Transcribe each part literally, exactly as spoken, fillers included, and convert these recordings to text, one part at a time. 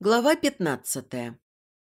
Глава пятнадцатая.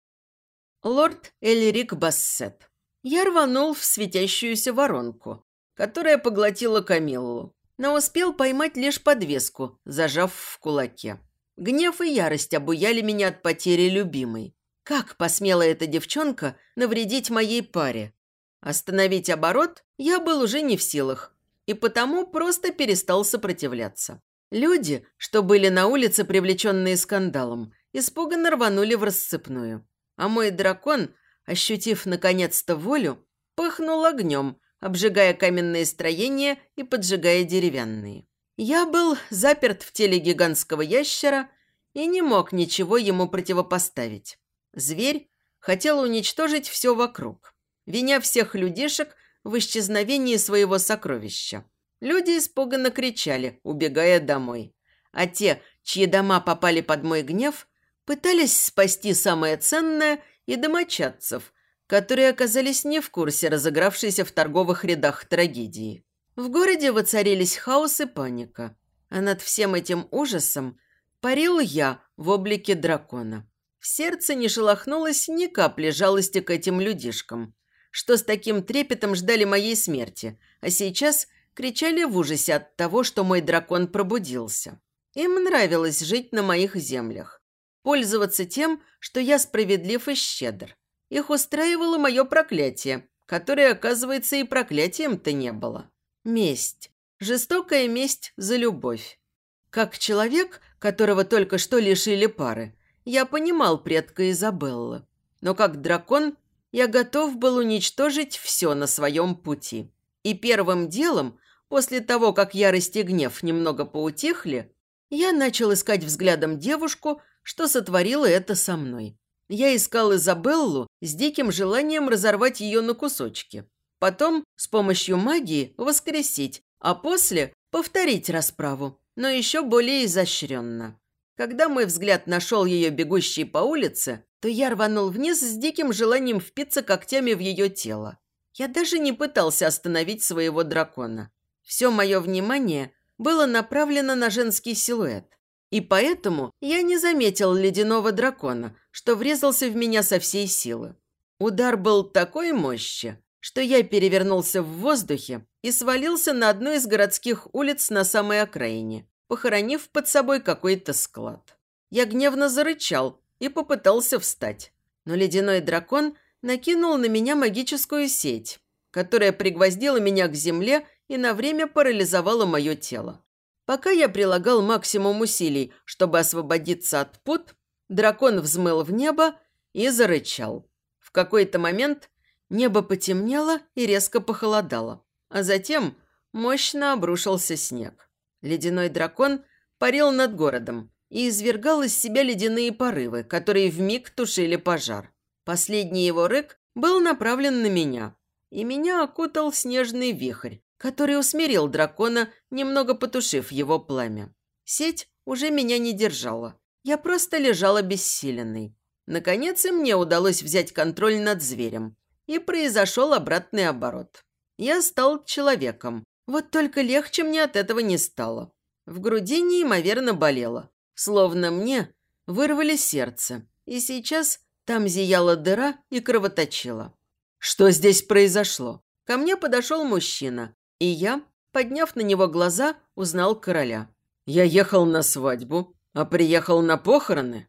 Лорд Эльрик Бассет. Я рванул в светящуюся воронку, которая поглотила Камиллу, но успел поймать лишь подвеску, зажав в кулаке. Гнев и ярость обуяли меня от потери любимой. Как посмела эта девчонка навредить моей паре? Остановить оборот я был уже не в силах, и потому просто перестал сопротивляться. Люди, что были на улице, привлеченные скандалом, испуганно рванули в рассыпную. А мой дракон, ощутив наконец-то волю, пыхнул огнем, обжигая каменные строения и поджигая деревянные. Я был заперт в теле гигантского ящера и не мог ничего ему противопоставить. Зверь хотел уничтожить все вокруг, виня всех людишек в исчезновении своего сокровища. Люди испуганно кричали, убегая домой. А те, чьи дома попали под мой гнев, пытались спасти самое ценное и домочадцев, которые оказались не в курсе разыгравшейся в торговых рядах трагедии. В городе воцарились хаос и паника, а над всем этим ужасом парил я в облике дракона. В сердце не шелохнулось ни капли жалости к этим людишкам, что с таким трепетом ждали моей смерти, а сейчас кричали в ужасе от того, что мой дракон пробудился. Им нравилось жить на моих землях, пользоваться тем, что я справедлив и щедр. Их устраивало мое проклятие, которое, оказывается, и проклятием-то не было. Месть. Жестокая месть за любовь. Как человек, которого только что лишили пары, я понимал предка Изабеллы. Но как дракон я готов был уничтожить все на своем пути. И первым делом, после того, как ярость и гнев немного поутихли, я начал искать взглядом девушку, что сотворила это со мной. Я искал Изабеллу с диким желанием разорвать ее на кусочки. Потом с помощью магии воскресить, а после повторить расправу, но еще более изощренно. Когда мой взгляд нашел ее бегущей по улице, то я рванул вниз с диким желанием впиться когтями в ее тело. Я даже не пытался остановить своего дракона. Все мое внимание было направлено на женский силуэт. И поэтому я не заметил ледяного дракона, что врезался в меня со всей силы. Удар был такой мощи, что я перевернулся в воздухе и свалился на одну из городских улиц на самой окраине, похоронив под собой какой-то склад. Я гневно зарычал и попытался встать, но ледяной дракон накинул на меня магическую сеть, которая пригвоздила меня к земле и на время парализовала мое тело. Пока я прилагал максимум усилий, чтобы освободиться от пут, дракон взмыл в небо и зарычал. В какой-то момент небо потемнело и резко похолодало, а затем мощно обрушился снег. Ледяной дракон парил над городом и извергал из себя ледяные порывы, которые вмиг тушили пожар. Последний его рык был направлен на меня, и меня окутал снежный вихрь, который усмирил дракона, немного потушив его пламя. Сеть уже меня не держала. Я просто лежал обессиленный. Наконец и мне удалось взять контроль над зверем, и произошел обратный оборот. Я стал человеком, вот только легче мне от этого не стало. В груди неимоверно болело, словно мне вырвали сердце, и сейчас там зияла дыра и кровоточила. Что здесь произошло? Ко мне подошел мужчина, и я, подняв на него глаза, узнал короля. Я ехал на свадьбу, а приехал на похороны?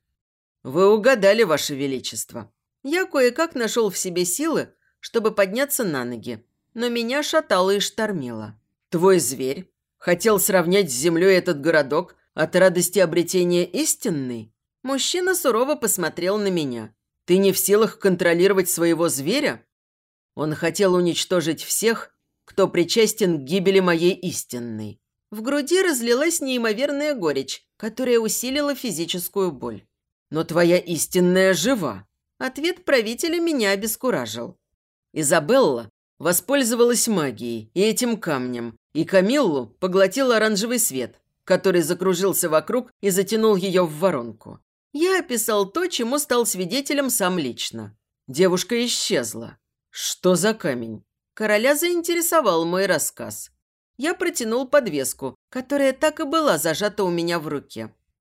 Вы угадали, ваше величество. Я кое-как нашел в себе силы, чтобы подняться на ноги, но меня шатало и штормило. Твой зверь хотел сравнять с землей этот городок от радости обретения истинной? Мужчина сурово посмотрел на меня. Ты не в силах контролировать своего зверя? Он хотел уничтожить всех, кто причастен к гибели моей истинной. В груди разлилась неимоверная горечь, которая усилила физическую боль. Но твоя истинная жива. Ответ правителя меня обескуражил. Изабелла воспользовалась магией и этим камнем, и Камиллу поглотил оранжевый свет, который закружился вокруг и затянул ее в воронку. Я описал то, чему стал свидетелем сам лично. Девушка исчезла. Что за камень? Короля заинтересовал мой рассказ. Я протянул подвеску, которая так и была зажата у меня в руке.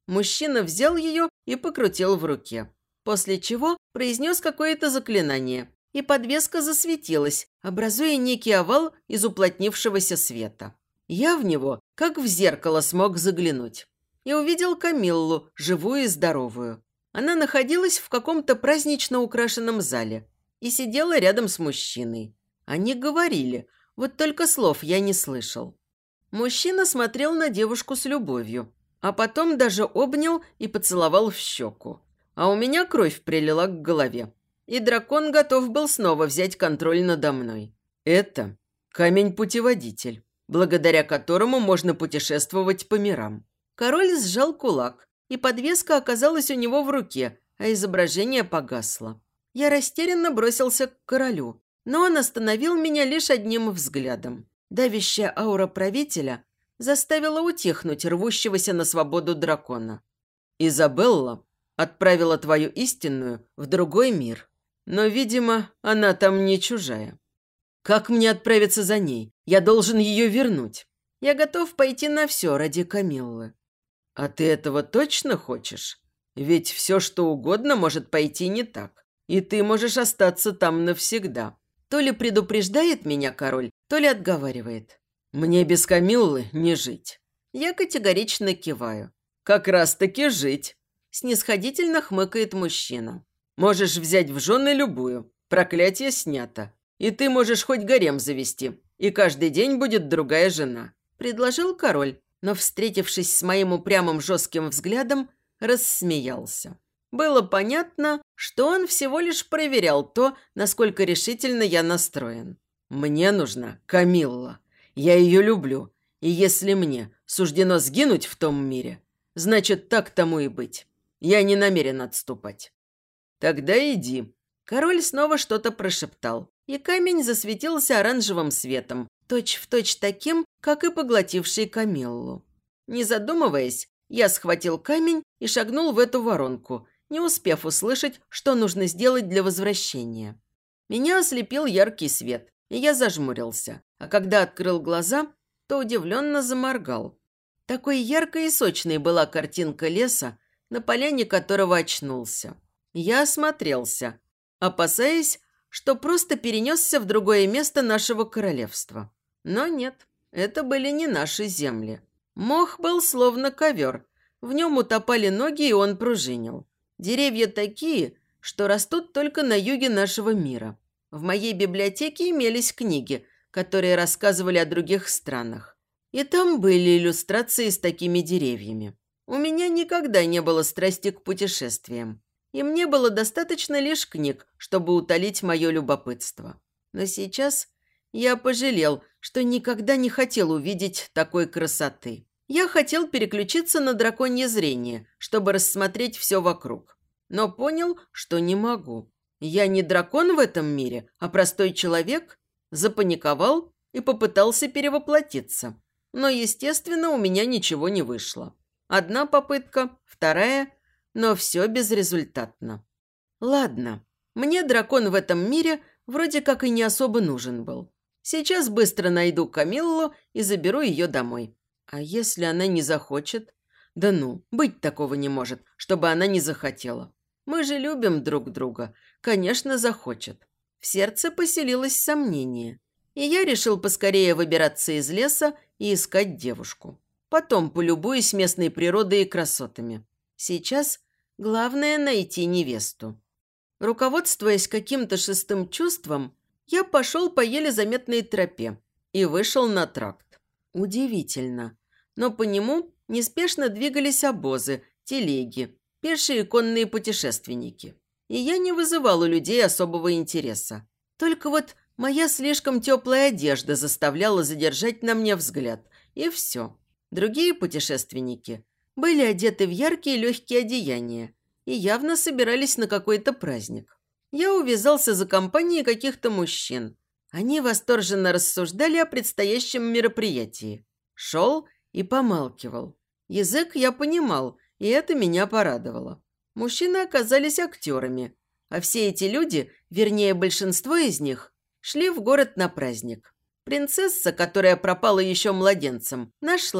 Мужчина взял ее и покрутил в руке, после чего произнес какое-то заклинание, и подвеска засветилась, образуя некий овал из уплотнившегося света. Я в него, как в зеркало, смог заглянуть. И увидел Камиллу, живую и здоровую. Она находилась в каком-то празднично украшенном зале и сидела рядом с мужчиной. Они говорили, вот только слов я не слышал. Мужчина смотрел на девушку с любовью, а потом даже обнял и поцеловал в щеку. А у меня кровь прилила к голове, и дракон готов был снова взять контроль надо мной. Это камень-путеводитель, благодаря которому можно путешествовать по мирам. Король сжал кулак, и подвеска оказалась у него в руке, а изображение погасло. Я растерянно бросился к королю, но он остановил меня лишь одним взглядом. Давящая аура правителя заставила утихнуть рвущегося на свободу дракона. «Изабелла отправила твою истинную в другой мир, но, видимо, она там не чужая. Как мне отправиться за ней? Я должен ее вернуть. Я готов пойти на все ради Камиллы». «А ты этого точно хочешь? Ведь все, что угодно, может пойти не так, и ты можешь остаться там навсегда». То ли предупреждает меня король, то ли отговаривает. «Мне без Камиллы не жить». Я категорично киваю. «Как раз-таки жить», – снисходительно хмыкает мужчина. «Можешь взять в жены любую, проклятие снято, и ты можешь хоть гарем завести, и каждый день будет другая жена», – предложил король, но, встретившись с моим упрямым жестким взглядом, рассмеялся. Было понятно, что он всего лишь проверял то, насколько решительно я настроен. «Мне нужна Камилла. Я ее люблю, и если мне суждено сгинуть в том мире, значит, так тому и быть. Я не намерен отступать». «Тогда иди». Король снова что-то прошептал, и камень засветился оранжевым светом, точь-в-точь таким, как и поглотивший Камиллу. Не задумываясь, я схватил камень и шагнул в эту воронку, не успев услышать, что нужно сделать для возвращения. Меня ослепил яркий свет, и я зажмурился, а когда открыл глаза, то удивленно заморгал. Такой яркой и сочной была картинка леса, на поляне которого очнулся. Я осмотрелся, опасаясь, что просто перенесся в другое место нашего королевства. Но нет, это были не наши земли. Мох был словно ковер, в нем утопали ноги, и он пружинил. Деревья такие, что растут только на юге нашего мира. В моей библиотеке имелись книги, которые рассказывали о других странах. И там были иллюстрации с такими деревьями. У меня никогда не было страсти к путешествиям. И мне было достаточно лишь книг, чтобы утолить мое любопытство. Но сейчас я пожалел, что никогда не хотел увидеть такой красоты. Я хотел переключиться на драконье зрение, чтобы рассмотреть все вокруг. Но понял, что не могу. Я не дракон в этом мире, а простой человек. Запаниковал и попытался перевоплотиться. Но, естественно, у меня ничего не вышло. Одна попытка, вторая, но все безрезультатно. Ладно, мне дракон в этом мире вроде как и не особо нужен был. Сейчас быстро найду Камиллу и заберу ее домой. А если она не захочет? Да ну, быть такого не может, чтобы она не захотела. Мы же любим друг друга. Конечно, захочет. В сердце поселилось сомнение. И я решил поскорее выбираться из леса и искать девушку. Потом полюбуюсь местной природой и красотами. Сейчас главное найти невесту. Руководствуясь каким-то шестым чувством, я пошел по еле заметной тропе и вышел на тракт. Удивительно. Но по нему неспешно двигались обозы, телеги, пешие и конные путешественники. И я не вызывал у людей особого интереса. Только вот моя слишком теплая одежда заставляла задержать на мне взгляд. И все. Другие путешественники были одеты в яркие легкие одеяния и явно собирались на какой-то праздник. Я увязался за компанией каких-то мужчин. Они восторженно рассуждали о предстоящем мероприятии. Шел и помалкивал. Язык я понимал, и это меня порадовало. Мужчины оказались актерами, а все эти люди, вернее, большинство из них, шли в город на праздник. Принцесса, которая пропала еще младенцем, нашлась,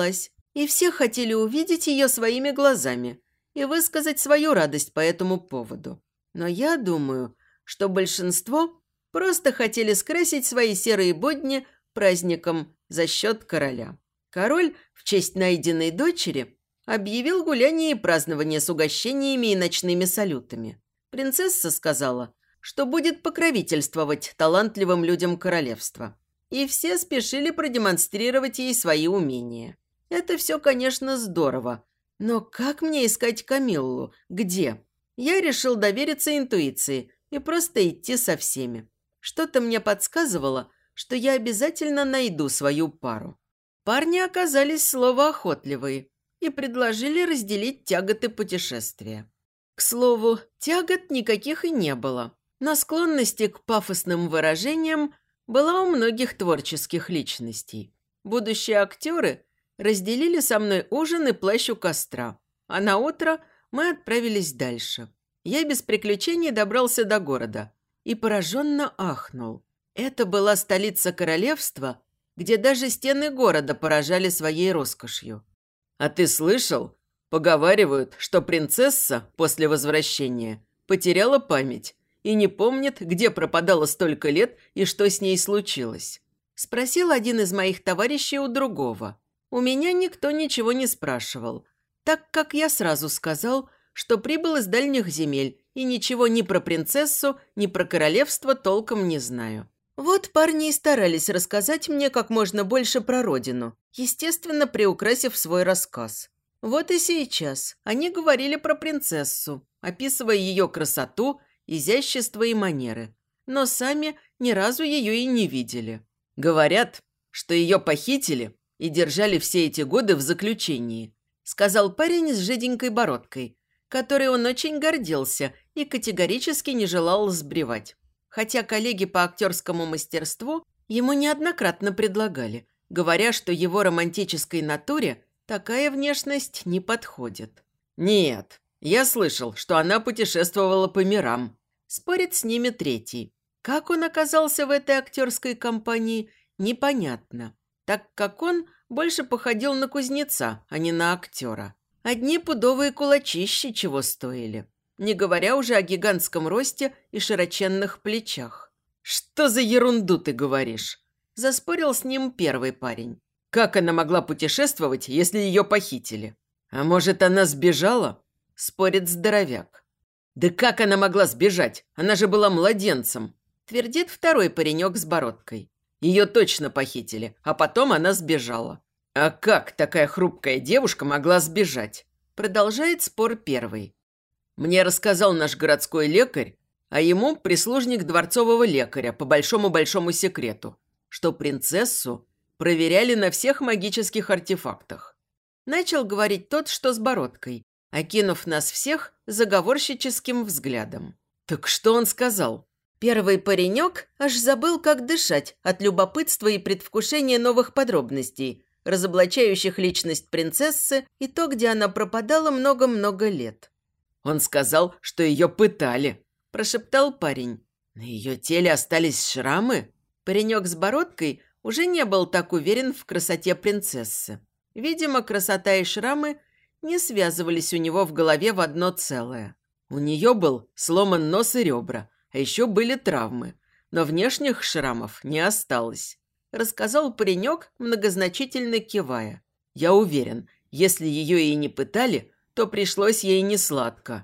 И все хотели увидеть ее своими глазами и высказать свою радость по этому поводу. Но я думаю, что большинство просто хотели скрасить свои серые будни праздником за счет короля. Король в честь найденной дочери объявил гуляние и празднование с угощениями и ночными салютами. Принцесса сказала, что будет покровительствовать талантливым людям королевства. И все спешили продемонстрировать ей свои умения. Это все, конечно, здорово. Но как мне искать Камиллу? Где? Я решил довериться интуиции и просто идти со всеми. Что-то мне подсказывало, что я обязательно найду свою пару. Парни оказались словоохотливые и предложили разделить тяготы путешествия. К слову, тягот никаких и не было, но склонности к пафосным выражениям была у многих творческих личностей. Будущие актеры разделили со мной ужин и плащ у костра, а на утро мы отправились дальше. Я без приключений добрался до города и пораженно ахнул. Это была столица королевства, где даже стены города поражали своей роскошью. «А ты слышал? Поговаривают, что принцесса после возвращения потеряла память и не помнит, где пропадала столько лет и что с ней случилось». Спросил один из моих товарищей у другого. У меня никто ничего не спрашивал, так как я сразу сказал, что прибыл из дальних земель и ничего ни про принцессу, ни про королевство толком не знаю. Вот парни и старались рассказать мне как можно больше про родину, естественно, приукрасив свой рассказ. Вот и сейчас они говорили про принцессу, описывая ее красоту, изящество и манеры, но сами ни разу ее и не видели. Говорят, что ее похитили и держали все эти годы в заключении, сказал парень с жиденькой бородкой, которой он очень гордился и категорически не желал сбривать. Хотя коллеги по актерскому мастерству ему неоднократно предлагали, говоря, что его романтической натуре такая внешность не подходит. «Нет, я слышал, что она путешествовала по мирам», – спорит с ними третий. Как он оказался в этой актерской компании, непонятно, так как он больше походил на кузнеца, а не на актера. Одни пудовые кулачищи чего стоили, не говоря уже о гигантском росте и широченных плечах. «Что за ерунду ты говоришь?» – заспорил с ним первый парень. «Как она могла путешествовать, если ее похитили? А может, она сбежала?» – спорит здоровяк. «Да как она могла сбежать? Она же была младенцем!» – твердит второй паренек с бородкой. «Ее точно похитили, а потом она сбежала». «А как такая хрупкая девушка могла сбежать?» – продолжает спор первый. «Мне рассказал наш городской лекарь, а ему прислужник дворцового лекаря по большому-большому секрету, что принцессу проверяли на всех магических артефактах». Начал говорить тот, что с бородкой, окинув нас всех заговорщическим взглядом. «Так что он сказал?» Первый паренек аж забыл, как дышать от любопытства и предвкушения новых подробностей, разоблачающих личность принцессы и то, где она пропадала много-много лет. «Он сказал, что ее пытали», – прошептал парень. «На ее теле остались шрамы?» Паренек с бородкой уже не был так уверен в красоте принцессы. Видимо, красота и шрамы не связывались у него в голове в одно целое. У нее был сломан нос и ребра, а еще были травмы, но внешних шрамов не осталось. Рассказал паренек, многозначительно кивая. Я уверен, если ее и не пытали, то пришлось ей несладко.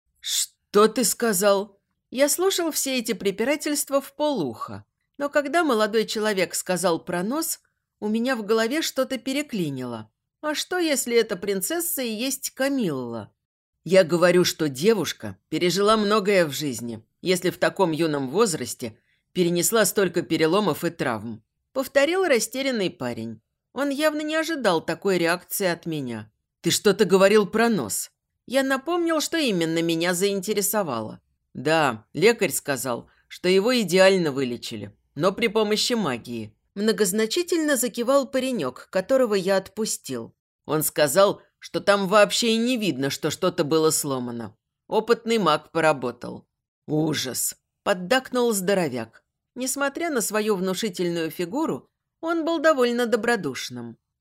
«Что ты сказал?» Я слушал все эти препирательства вполуха, но когда молодой человек сказал про нос, у меня в голове что-то переклинило. А что, если эта принцесса и есть Камилла? Я говорю, что девушка пережила многое в жизни, если в таком юном возрасте перенесла столько переломов и травм. Повторил растерянный парень. Он явно не ожидал такой реакции от меня. «Ты что-то говорил про нос?» Я напомнил, что именно меня заинтересовало. «Да, лекарь сказал, что его идеально вылечили, но при помощи магии». Многозначительно закивал паренек, которого я отпустил. Он сказал, что там вообще и не видно, что что-то было сломано. Опытный маг поработал. «Ужас!» – поддакнул здоровяк. Несмотря на свою внушительную фигуру, он был довольно добродушным.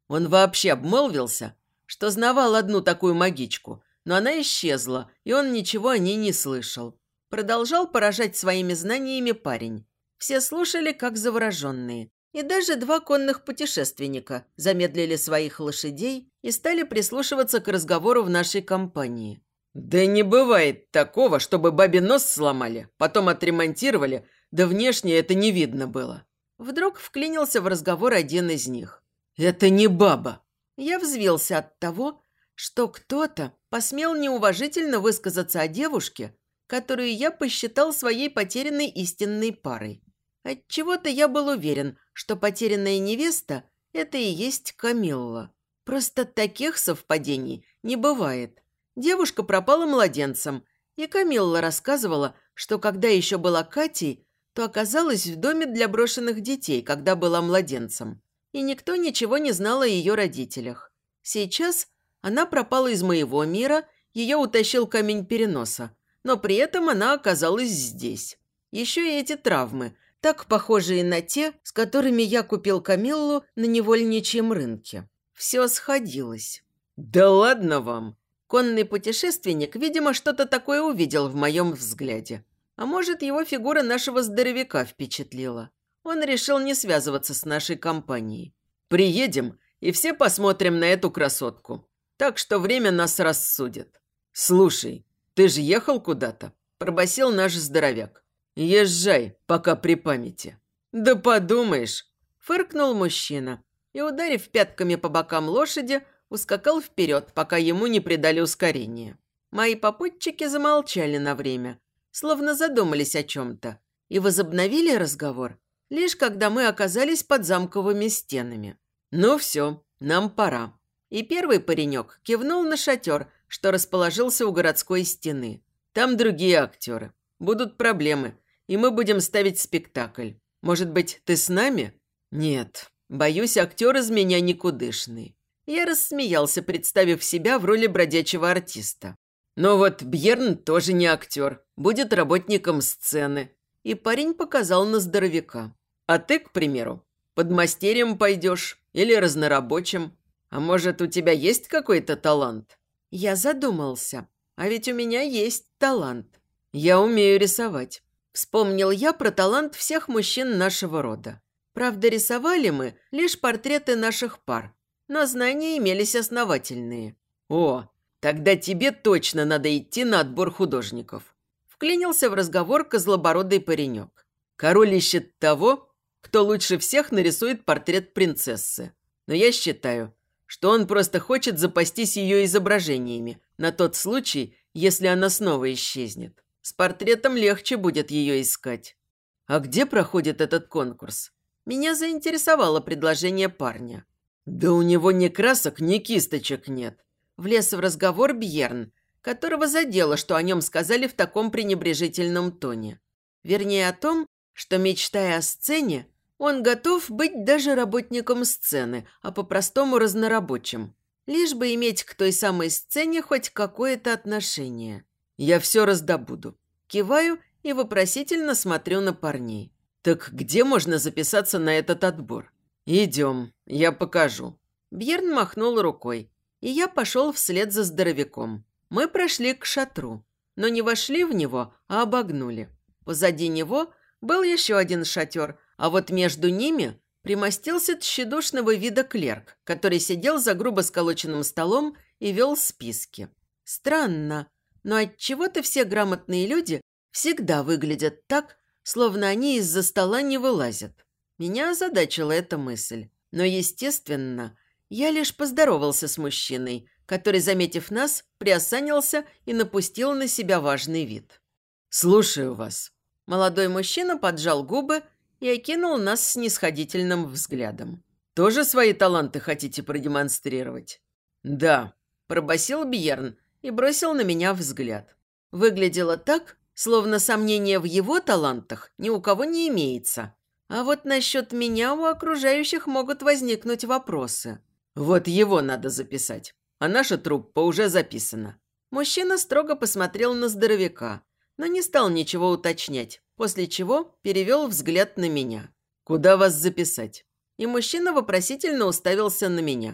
Он вообще обмолвился, что знавал одну такую магичку, но она исчезла, и он ничего о ней не слышал. Продолжал поражать своими знаниями парень. Все слушали, как завороженные. И даже два конных путешественника замедлили своих лошадей и стали прислушиваться к разговору в нашей компании. «Да не бывает такого, чтобы бабе нос сломали, потом отремонтировали, да внешне это не видно было». Вдруг вклинился в разговор один из них. «Это не баба». Я взвился от того, что кто-то посмел неуважительно высказаться о девушке, которую я посчитал своей потерянной истинной парой. Отчего-то я был уверен, что потерянная невеста – это и есть Камилла. Просто таких совпадений не бывает. Девушка пропала младенцем, и Камилла рассказывала, что когда еще была Катей, то оказалась в доме для брошенных детей, когда была младенцем. И никто ничего не знал о ее родителях. Сейчас она пропала из моего мира, ее утащил камень переноса, но при этом она оказалась здесь. Еще и эти травмы, так похожие на те, с которыми я купил Камиллу на невольничьем рынке. Все сходилось. «Да ладно вам!» Конный путешественник, видимо, что-то такое увидел в моем взгляде. А может, его фигура нашего здоровяка впечатлила. Он решил не связываться с нашей компанией. «Приедем, и все посмотрим на эту красотку. Так что время нас рассудит». «Слушай, ты же ехал куда-то?» – пробасил наш здоровяк. «Езжай, пока при памяти». «Да подумаешь!» – фыркнул мужчина и, ударив пятками по бокам лошади, ускакал вперед, пока ему не придали ускорения. Мои попутчики замолчали на время, словно задумались о чем-то, и возобновили разговор, лишь когда мы оказались под замковыми стенами. «Ну все, нам пора». И первый паренек кивнул на шатер, что расположился у городской стены. «Там другие актеры. Будут проблемы, и мы будем ставить спектакль. Может быть, ты с нами?» «Нет, боюсь, актер из меня никудышный». Я рассмеялся, представив себя в роли бродячего артиста. «Но вот Бьерн тоже не актер, будет работником сцены». И парень показал на здоровяка. «А ты, к примеру, подмастерьем пойдешь или разнорабочим? А может, у тебя есть какой-то талант?» Я задумался. А ведь у меня есть талант. Я умею рисовать. Вспомнил я про талант всех мужчин нашего рода. Правда, рисовали мы лишь портреты наших пар. Но знания имелись основательные. «О, тогда тебе точно надо идти на отбор художников», – вклинился в разговор козлобородый паренек. «Король ищет того, кто лучше всех нарисует портрет принцессы. Но я считаю, что он просто хочет запастись ее изображениями на тот случай, если она снова исчезнет. С портретом легче будет ее искать». «А где проходит этот конкурс?» Меня заинтересовало предложение парня. «Да у него ни красок, ни кисточек нет», – влез в разговор Бьерн, которого задело, что о нем сказали в таком пренебрежительном тоне. Вернее, о том, что, мечтая о сцене, он готов быть даже работником сцены, а по-простому разнорабочим, лишь бы иметь к той самой сцене хоть какое-то отношение. «Я все раздобуду». Киваю и вопросительно смотрю на парней. «Так где можно записаться на этот отбор?» «Идем, я покажу». Бьерн махнул рукой, и я пошел вслед за здоровяком. Мы прошли к шатру, но не вошли в него, а обогнули. Позади него был еще один шатер, а вот между ними примостился тщедушного вида клерк, который сидел за грубо сколоченным столом и вел списки. Странно, но отчего-то все грамотные люди всегда выглядят так, словно они из-за стола не вылазят. Меня озадачила эта мысль. Но, естественно, я лишь поздоровался с мужчиной, который, заметив нас, приосанился и напустил на себя важный вид. «Слушаю вас». Молодой мужчина поджал губы и окинул нас снисходительным взглядом. «Тоже свои таланты хотите продемонстрировать?» «Да», – пробасил Бьерн и бросил на меня взгляд. Выглядело так, словно сомнения в его талантах ни у кого не имеется. А вот насчет меня у окружающих могут возникнуть вопросы. «Вот его надо записать, а наша труппа уже записана». Мужчина строго посмотрел на здоровяка, но не стал ничего уточнять, после чего перевел взгляд на меня. «Куда вас записать?» И мужчина вопросительно уставился на меня.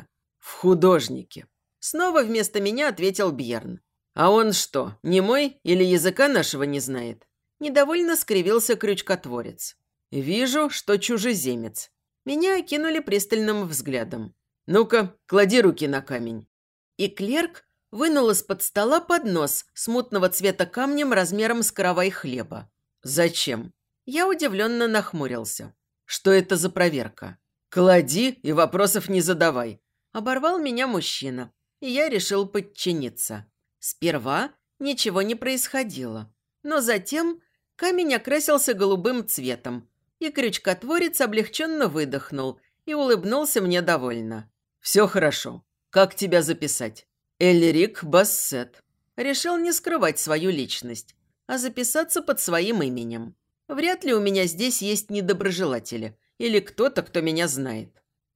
В художнике. Снова вместо меня ответил Бьерн. А он что, немой или языка нашего не знает? Недовольно скривился крючкотворец. Вижу, что чужеземец. Меня окинули пристальным взглядом. Ну-ка, клади руки на камень. И клерк вынул из-под стола поднос смутного цвета камнем размером с каравай хлеба. Зачем? Я удивленно нахмурился. Что это за проверка? Клади и вопросов не задавай. Оборвал меня мужчина, и я решил подчиниться. Сперва ничего не происходило, но затем камень окрасился голубым цветом, и крючкотворец облегченно выдохнул и улыбнулся мне довольно. «Все хорошо. Как тебя записать?» «Эльрик Бассет». Решил не скрывать свою личность, а записаться под своим именем. Вряд ли у меня здесь есть недоброжелатели или кто-то, кто меня знает.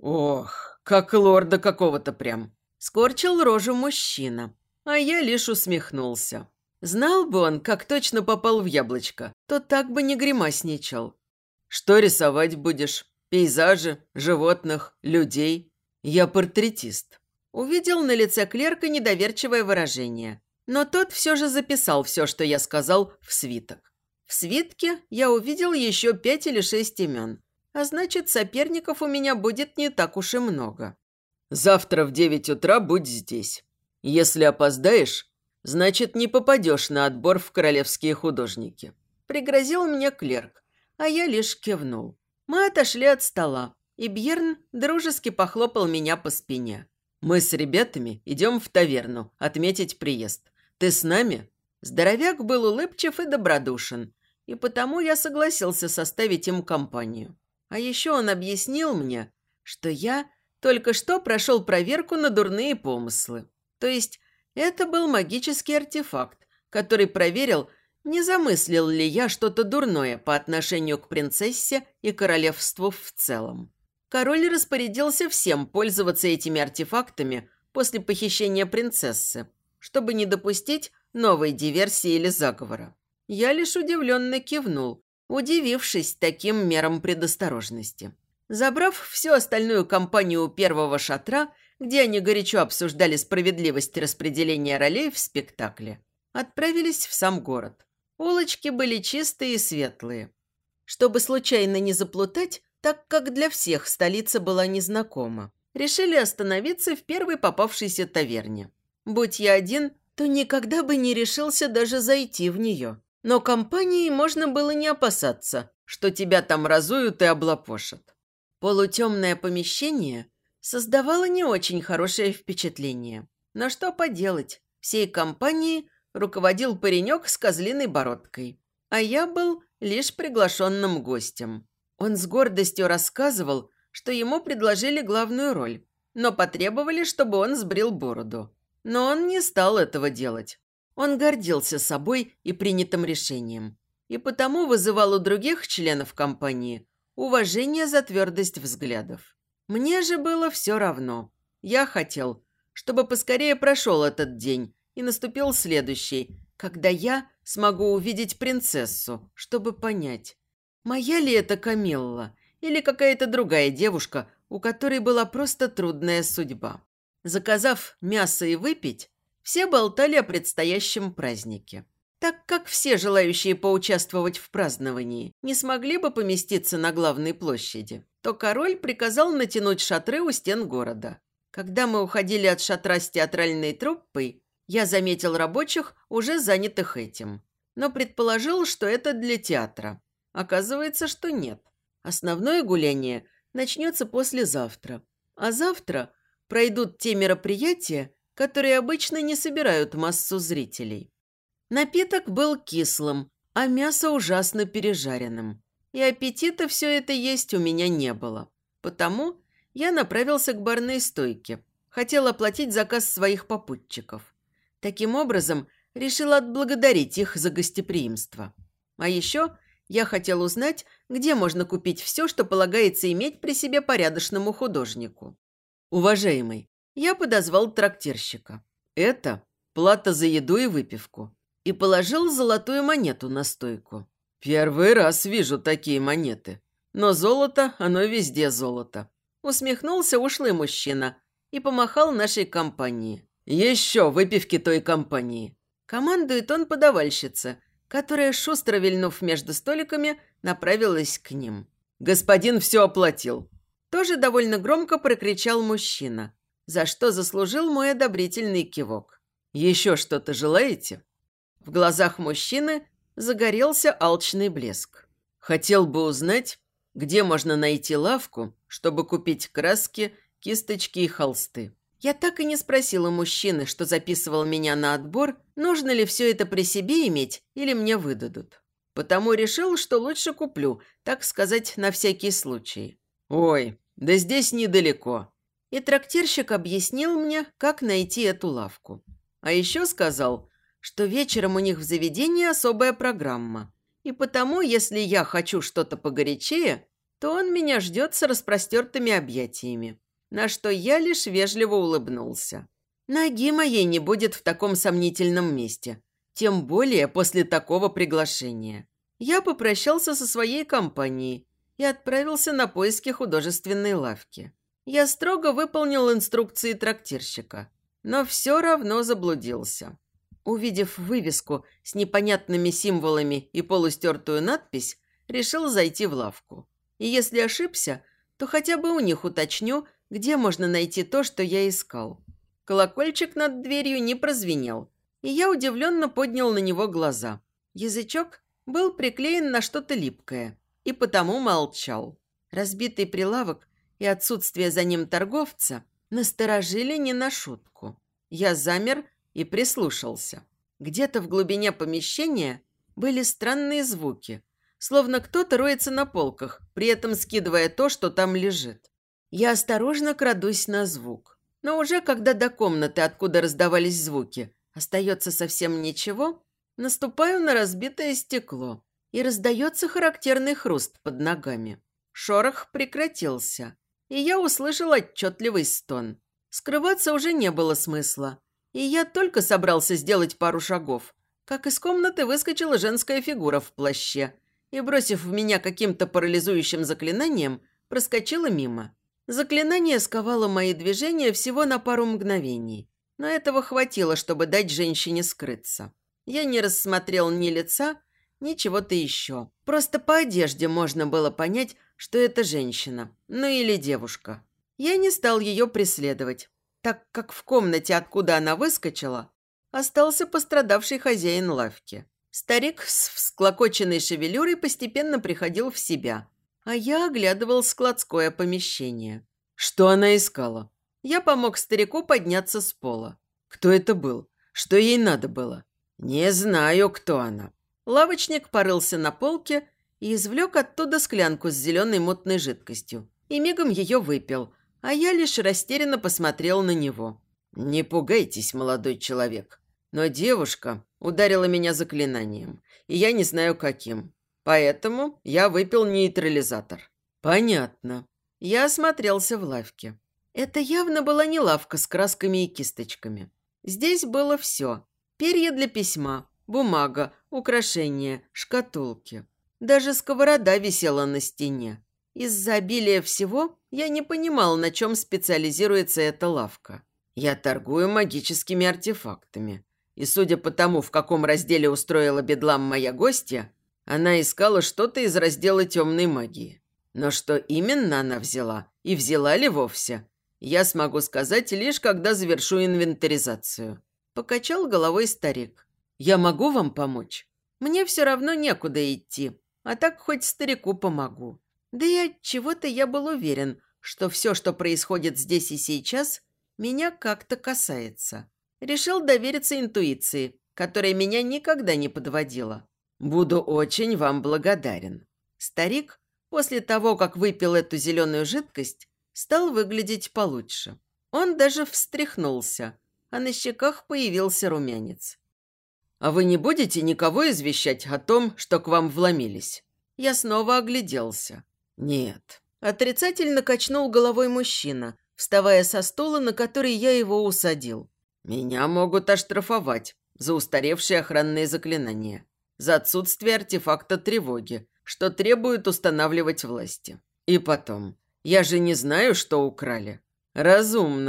Ох, как лорда какого-то прям. Скорчил рожу мужчина, а я лишь усмехнулся. Знал бы он, как точно попал в яблочко, то так бы не гримасничал. Что рисовать будешь? Пейзажи, животных, людей? Я портретист. Увидел на лице клерка недоверчивое выражение. Но тот все же записал все, что я сказал, в свиток. В свитке я увидел еще пять или шесть имен. А значит, соперников у меня будет не так уж и много. Завтра в девять утра будь здесь. Если опоздаешь, значит, не попадешь на отбор в королевские художники. Пригрозил мне клерк, а я лишь кивнул. Мы отошли от стола, и Бьерн дружески похлопал меня по спине. Мы с ребятами идем в таверну отметить приезд. Ты с нами? Здоровяк был улыбчив и добродушен, и потому я согласился составить им компанию. А еще он объяснил мне, что я только что прошел проверку на дурные помыслы. То есть это был магический артефакт, который проверил, не замыслил ли я что-то дурное по отношению к принцессе и королевству в целом. Король распорядился всем пользоваться этими артефактами после похищения принцессы, чтобы не допустить новой диверсии или заговора. Я лишь удивленно кивнул, удивившись таким мерам предосторожности. Забрав всю остальную компанию у первого шатра, где они горячо обсуждали справедливость распределения ролей в спектакле, отправились в сам город. Улочки были чистые и светлые. Чтобы случайно не заплутать, так как для всех столица была незнакома, решили остановиться в первой попавшейся таверне. Будь я один, то никогда бы не решился даже зайти в нее. Но компанией можно было не опасаться, что тебя там разуют и облапошат. Полутемное помещение создавало не очень хорошее впечатление. Но что поделать, всей компанией руководил паренек с козлиной бородкой, а я был лишь приглашенным гостем. Он с гордостью рассказывал, что ему предложили главную роль, но потребовали, чтобы он сбрил бороду. Но он не стал этого делать. Он гордился собой и принятым решением, и потому вызывал у других членов компании уважение за твердость взглядов. Мне же было все равно. Я хотел, чтобы поскорее прошел этот день и наступил следующий, когда я смогу увидеть принцессу, чтобы понять, моя ли это Камилла или какая-то другая девушка, у которой была просто трудная судьба. Заказав мясо и выпить, все болтали о предстоящем празднике. Так как все желающие поучаствовать в праздновании не смогли бы поместиться на главной площади, то король приказал натянуть шатры у стен города. Когда мы уходили от шатра с театральной труппой, я заметил рабочих, уже занятых этим. Но предположил, что это для театра. Оказывается, что нет. Основное гуляние начнется послезавтра. А завтра пройдут те мероприятия, которые обычно не собирают массу зрителей. Напиток был кислым, а мясо ужасно пережаренным. И аппетита все это есть у меня не было. Потому я направился к барной стойке. Хотел оплатить заказ своих попутчиков. Таким образом, решил отблагодарить их за гостеприимство. А еще я хотел узнать, где можно купить все, что полагается иметь при себе порядочному художнику. Уважаемый, я подозвал трактирщика. Это плата за еду и выпивку. И положил золотую монету на стойку. Первый раз вижу такие монеты. Но золото, оно везде золото. Усмехнулся ушлый мужчина, и помахал нашей компании. «Еще выпивки той компании!» Командует он подавальщица, которая, шустро вильнув между столиками, направилась к ним. «Господин все оплатил!» Тоже довольно громко прокричал мужчина, за что заслужил мой одобрительный кивок. «Еще что-то желаете?» В глазах мужчины загорелся алчный блеск. «Хотел бы узнать, где можно найти лавку, чтобы купить краски, кисточки и холсты». Я так и не спросила мужчины, что записывал меня на отбор, нужно ли все это при себе иметь или мне выдадут. Потому решил, что лучше куплю, так сказать, на всякий случай. «Ой, да здесь недалеко». И трактирщик объяснил мне, как найти эту лавку. А еще сказал, что вечером у них в заведении особая программа. И потому, если я хочу что-то погорячее, то он меня ждет с распростертыми объятиями. На что я лишь вежливо улыбнулся. Ноги моей не будет в таком сомнительном месте, тем более после такого приглашения. Я попрощался со своей компанией и отправился на поиски художественной лавки. Я строго выполнил инструкции трактирщика, но все равно заблудился. Увидев вывеску с непонятными символами и полустертую надпись, решил зайти в лавку. И если ошибся, то хотя бы у них уточню, где можно найти то, что я искал. Колокольчик над дверью не прозвенел, и я удивленно поднял на него глаза. Язычок был приклеен на что-то липкое, и потому молчал. Разбитый прилавок и отсутствие за ним торговца насторожили не на шутку. Я замер и прислушался. Где-то в глубине помещения были странные звуки, словно кто-то роется на полках, при этом скидывая то, что там лежит. Я осторожно крадусь на звук. Но уже когда до комнаты, откуда раздавались звуки, остается совсем ничего, наступаю на разбитое стекло, и раздается характерный хруст под ногами. Шорох прекратился, и я услышал отчетливый стон. Скрываться уже не было смысла, и я только собрался сделать пару шагов, как из комнаты выскочила женская фигура в плаще и, бросив в меня каким-то парализующим заклинанием, проскочила мимо. Заклинание сковало мои движения всего на пару мгновений, но этого хватило, чтобы дать женщине скрыться. Я не рассмотрел ни лица, ни чего-то еще. Просто по одежде можно было понять, что это женщина, ну или девушка. Я не стал ее преследовать, так как в комнате, откуда она выскочила, остался пострадавший хозяин лавки. Старик с всклокоченной шевелюрой постепенно приходил в себя, а я оглядывал складское помещение. Что она искала? Я помог старику подняться с пола. Кто это был? Что ей надо было? Не знаю, кто она. Лавочник порылся на полке и извлек оттуда склянку с зеленой мутной жидкостью. И мигом ее выпил, а я лишь растерянно посмотрел на него. Не пугайтесь, молодой человек, но девушка ударила меня заклинанием, и я не знаю каким. Поэтому я выпил нейтрализатор. Понятно. Я осмотрелся в лавке. Это явно была не лавка с красками и кисточками. Здесь было все. Перья для письма, бумага, украшения, шкатулки. Даже сковорода висела на стене. Из-за обилия всего я не понимал, на чем специализируется эта лавка. Я торгую магическими артефактами. И судя по тому, в каком разделе устроила бедлам моя гостья, она искала что-то из раздела темной магии. Но что именно она взяла, и взяла ли вовсе, я смогу сказать лишь, когда завершу инвентаризацию. Покачал головой старик. Я могу вам помочь? Мне все равно некуда идти, а так хоть старику помогу. Да и от чего-то я был уверен, что все, что происходит здесь и сейчас, меня как-то касается. Решил довериться интуиции, которая меня никогда не подводила. Буду очень вам благодарен. Старик, после того, как выпил эту зеленую жидкость, стал выглядеть получше. Он даже встряхнулся, а на щеках появился румянец. «А вы не будете никого извещать о том, что к вам вломились?» Я снова огляделся. «Нет». Отрицательно качнул головой мужчина, вставая со стула, на который я его усадил. «Меня могут оштрафовать за устаревшие охранные заклинания, за отсутствие артефакта тревоги, что требует устанавливать власти. И потом, я же не знаю, что украли». «Разумно».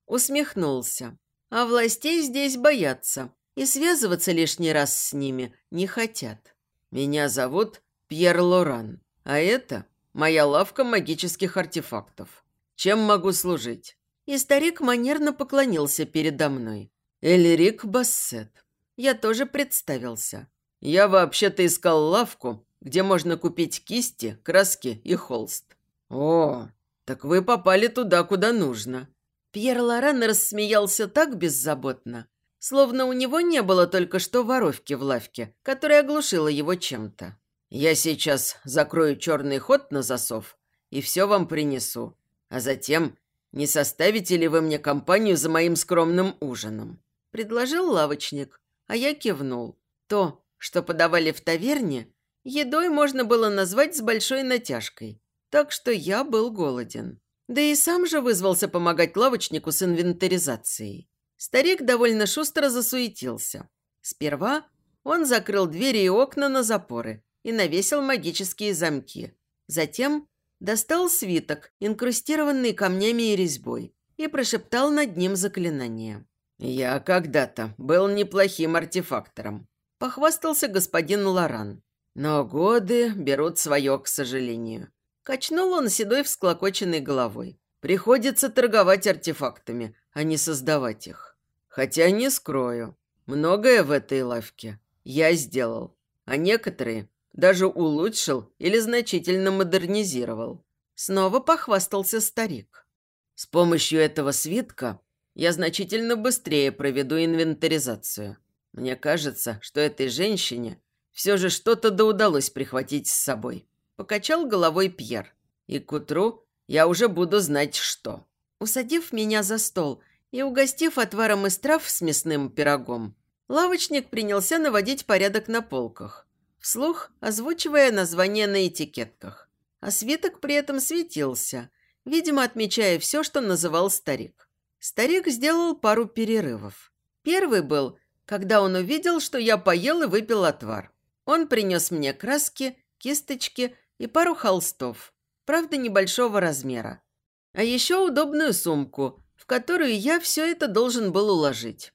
Усмехнулся. А властей здесь боятся и связываться лишний раз с ними не хотят. Меня зовут Пьер Лоран, а это моя лавка магических артефактов. Чем могу служить?» И старик манерно поклонился передо мной. «Эльрик Бассет». Я тоже представился. «Я вообще-то искал лавку, где можно купить кисти, краски и холст». «О, так вы попали туда, куда нужно». Пьер Лоран рассмеялся так беззаботно, словно у него не было только что воровки в лавке, которая оглушила его чем-то. «Я сейчас закрою черный ход на засов и все вам принесу. А затем, не составите ли вы мне компанию за моим скромным ужином?» Предложил лавочник, а я кивнул. То, что подавали в таверне, едой можно было назвать с большой натяжкой, так что я был голоден. Да и сам же вызвался помогать лавочнику с инвентаризацией. Старик довольно шустро засуетился. Сперва он закрыл двери и окна на запоры и навесил магические замки. Затем достал свиток, инкрустированный камнями и резьбой, и прошептал над ним заклинание. «Я когда-то был неплохим артефактором», – похвастался господин Лоран. «Но годы берут свое, к сожалению». Качнул он седой всклокоченной головой. «Приходится торговать артефактами, а не создавать их. Хотя не скрою, многое в этой лавке я сделал, а некоторые даже улучшил или значительно модернизировал». Снова похвастался старик. «С помощью этого свитка я значительно быстрее проведу инвентаризацию. Мне кажется, что этой женщине все же что-то да удалось прихватить с собой». Покачал головой Пьер. «И к утру я уже буду знать, что». Усадив меня за стол и угостив отваром из трав с мясным пирогом, лавочник принялся наводить порядок на полках, вслух озвучивая названия на этикетках. А свиток при этом светился, видимо, отмечая все, что называл старик. Старик сделал пару перерывов. Первый был, когда он увидел, что я поел и выпил отвар. Он принес мне краски, кисточки и пару холстов, правда, небольшого размера. А еще удобную сумку, в которую я все это должен был уложить.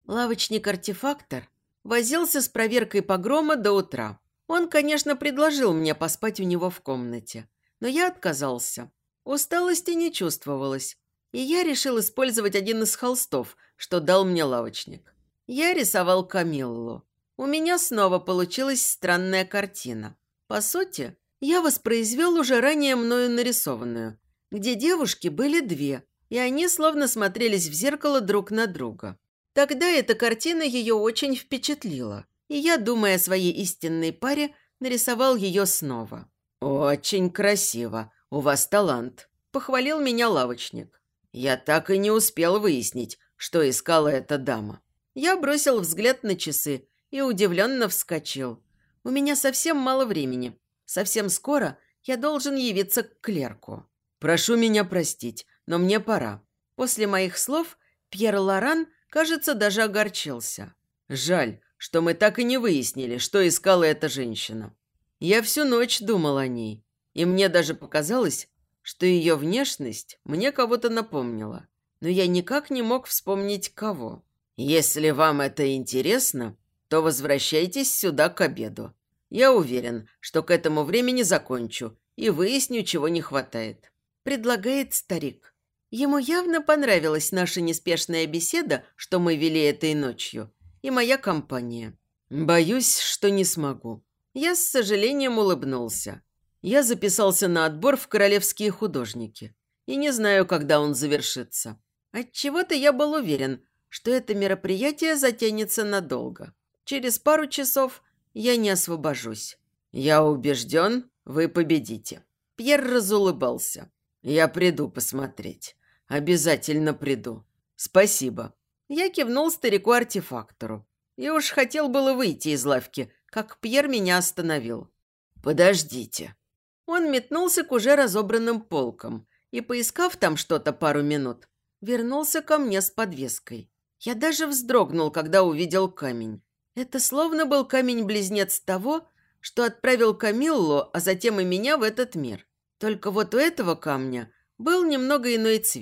Лавочник-артефактор возился с проверкой погрома до утра. Он, конечно, предложил мне поспать у него в комнате, но я отказался. Усталости не чувствовалось, и я решил использовать один из холстов, что дал мне лавочник. Я рисовал Камиллу. У меня снова получилась странная картина. По сути, я воспроизвел уже ранее мною нарисованную, где девушки были две, и они словно смотрелись в зеркало друг на друга. Тогда эта картина ее очень впечатлила, и я, думая о своей истинной паре, нарисовал ее снова. «Очень красиво, у вас талант», – похвалил меня лавочник. «Я так и не успел выяснить, что искала эта дама». Я бросил взгляд на часы и удивленно вскочил. У меня совсем мало времени. Совсем скоро я должен явиться к клерку. «Прошу меня простить, но мне пора». После моих слов Пьер Лоран, кажется, даже огорчился. «Жаль, что мы так и не выяснили, что искала эта женщина. Я всю ночь думал о ней, и мне даже показалось, что ее внешность мне кого-то напомнила, но я никак не мог вспомнить, кого. Если вам это интересно, то возвращайтесь сюда к обеду. Я уверен, что к этому времени закончу и выясню, чего не хватает», – предлагает старик. Ему явно понравилась наша неспешная беседа, что мы вели этой ночью, и моя компания. «Боюсь, что не смогу». Я с сожалением улыбнулся. Я записался на отбор в королевские художники и не знаю, когда он завершится. Отчего-то я был уверен, что это мероприятие затянется надолго. Через пару часов я не освобожусь. «Я убежден, вы победите». Пьер разулыбался. «Я приду посмотреть. Обязательно приду. Спасибо». Я кивнул старику-артефактору. И уж хотел было выйти из лавки, как Пьер меня остановил. «Подождите». Он метнулся к уже разобранным полкам и, поискав там что-то пару минут, вернулся ко мне с подвеской. Я даже вздрогнул, когда увидел камень. Это словно был камень-близнец того, что отправил Камиллу, а затем и меня в этот мир. Только вот у этого камня был немного иной цвет.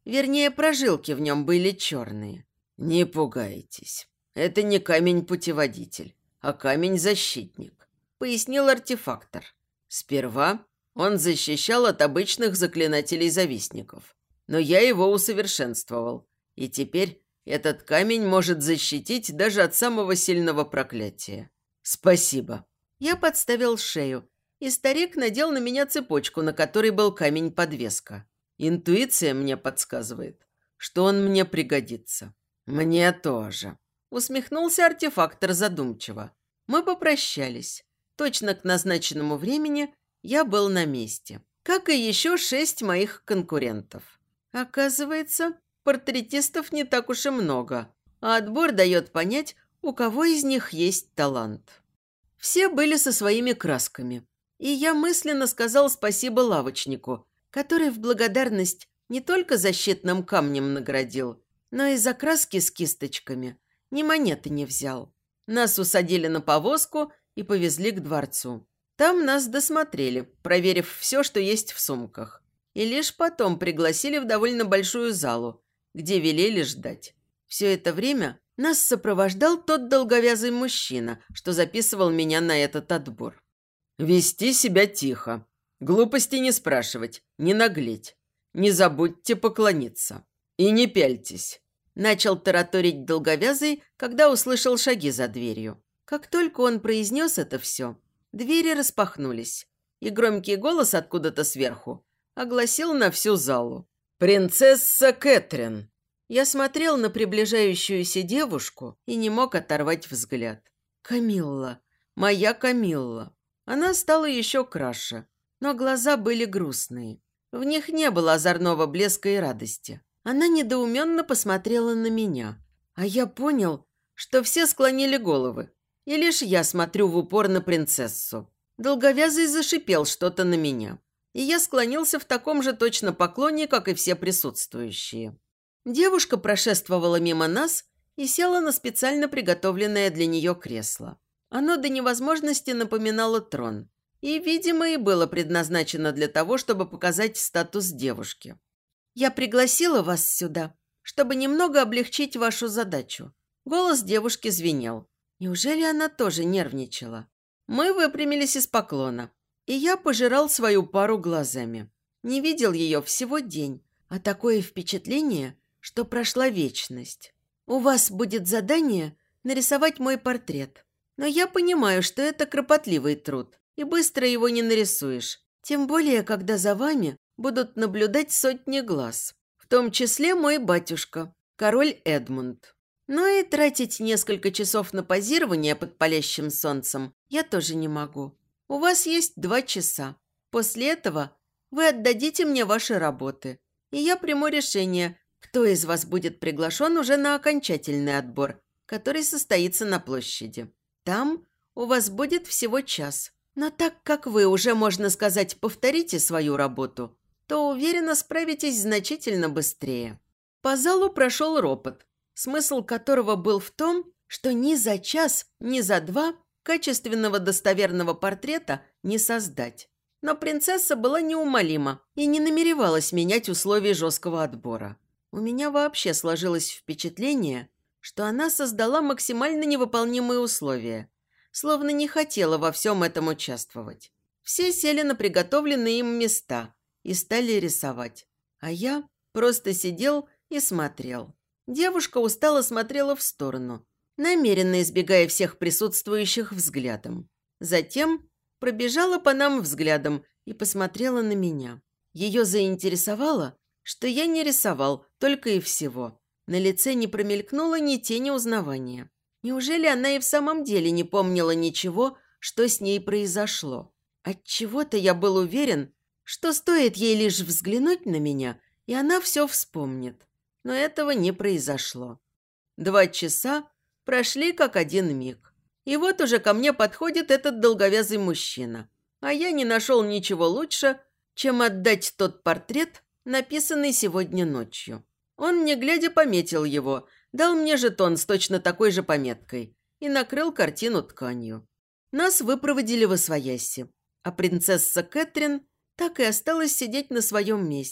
Вернее, прожилки в нем были черные. «Не пугайтесь. Это не камень-путеводитель, а камень-защитник», – пояснил артефактор. «Сперва он защищал от обычных заклинателей-завистников, но я его усовершенствовал, и теперь этот камень может защитить даже от самого сильного проклятия. Спасибо». Я подставил шею, и старик надел на меня цепочку, на которой был камень-подвеска. Интуиция мне подсказывает, что он мне пригодится. «Мне тоже», – усмехнулся артефактор задумчиво. Мы попрощались. Точно к назначенному времени я был на месте. Как и еще шесть моих конкурентов. Оказывается, портретистов не так уж и много, а отбор дает понять, у кого из них есть талант. Все были со своими красками, и я мысленно сказал спасибо лавочнику, который в благодарность не только защитным камнем наградил, но и за краски с кисточками ни монеты не взял. Нас усадили на повозку и повезли к дворцу. Там нас досмотрели, проверив все, что есть в сумках. И лишь потом пригласили в довольно большую залу, где велели ждать. Все это время нас сопровождал тот долговязый мужчина, что записывал меня на этот отбор. «Вести себя тихо. Глупости не спрашивать, не наглеть. Не забудьте поклониться. И не пяльтесь», – начал тараторить долговязый, когда услышал шаги за дверью. Как только он произнес это все, двери распахнулись, и громкий голос откуда-то сверху огласил на всю залу: «Принцесса Кэтрин!» Я смотрел на приближающуюся девушку и не мог оторвать взгляд. Камилла, моя Камилла. Она стала еще краше, но глаза были грустные. В них не было озорного блеска и радости. Она недоуменно посмотрела на меня, а я понял, что все склонили головы, и лишь я смотрю в упор на принцессу. Долговязый зашипел что-то на меня, и я склонился в таком же точно поклоне, как и все присутствующие. Девушка прошествовала мимо нас и села на специально приготовленное для нее кресло. Оно до невозможности напоминало трон, и, видимо, и было предназначено для того, чтобы показать статус девушки. «Я пригласила вас сюда, чтобы немного облегчить вашу задачу». Голос девушки звенел. Неужели она тоже нервничала? Мы выпрямились из поклона, и я пожирал свою пару глазами. Не видел ее всего день, а такое впечатление, что прошла вечность. «У вас будет задание нарисовать мой портрет. Но я понимаю, что это кропотливый труд, и быстро его не нарисуешь. Тем более, когда за вами будут наблюдать сотни глаз. В том числе мой батюшка, король Эдмунд. Но и тратить несколько часов на позирование под палящим солнцем я тоже не могу. У вас есть два часа. После этого вы отдадите мне ваши работы, и я приму решение, кто из вас будет приглашен уже на окончательный отбор, который состоится на площади. Там у вас будет всего час. Но так как вы уже, можно сказать, повторите свою работу, то, уверенно, справитесь значительно быстрее». По залу прошел ропот, смысл которого был в том, что ни за час, ни за два качественного достоверного портрета не создать. Но принцесса была неумолима и не намеревалась менять условия жесткого отбора. У меня вообще сложилось впечатление, что она создала максимально невыполнимые условия, словно не хотела во всем этом участвовать. Все сели на приготовленные им места и стали рисовать, а я просто сидел и смотрел. Девушка устало смотрела в сторону, намеренно избегая всех присутствующих взглядом. Затем пробежала по нам взглядом и посмотрела на меня. Ее заинтересовало, что я не рисовал, только и всего. На лице не промелькнуло ни тени узнавания. Неужели она и в самом деле не помнила ничего, что с ней произошло? Отчего-то я был уверен, что стоит ей лишь взглянуть на меня, и она все вспомнит. Но этого не произошло. Два часа прошли как один миг. И вот уже ко мне подходит этот долговязый мужчина. А я не нашел ничего лучше, чем отдать тот портрет, написанный сегодня ночью. Он, не глядя, пометил его, дал мне жетон с точно такой же пометкой и накрыл картину тканью. Нас выпроводили во свояси, а принцесса Кэтрин так и осталась сидеть на своем месте.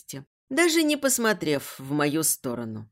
даже не посмотрев в мою сторону.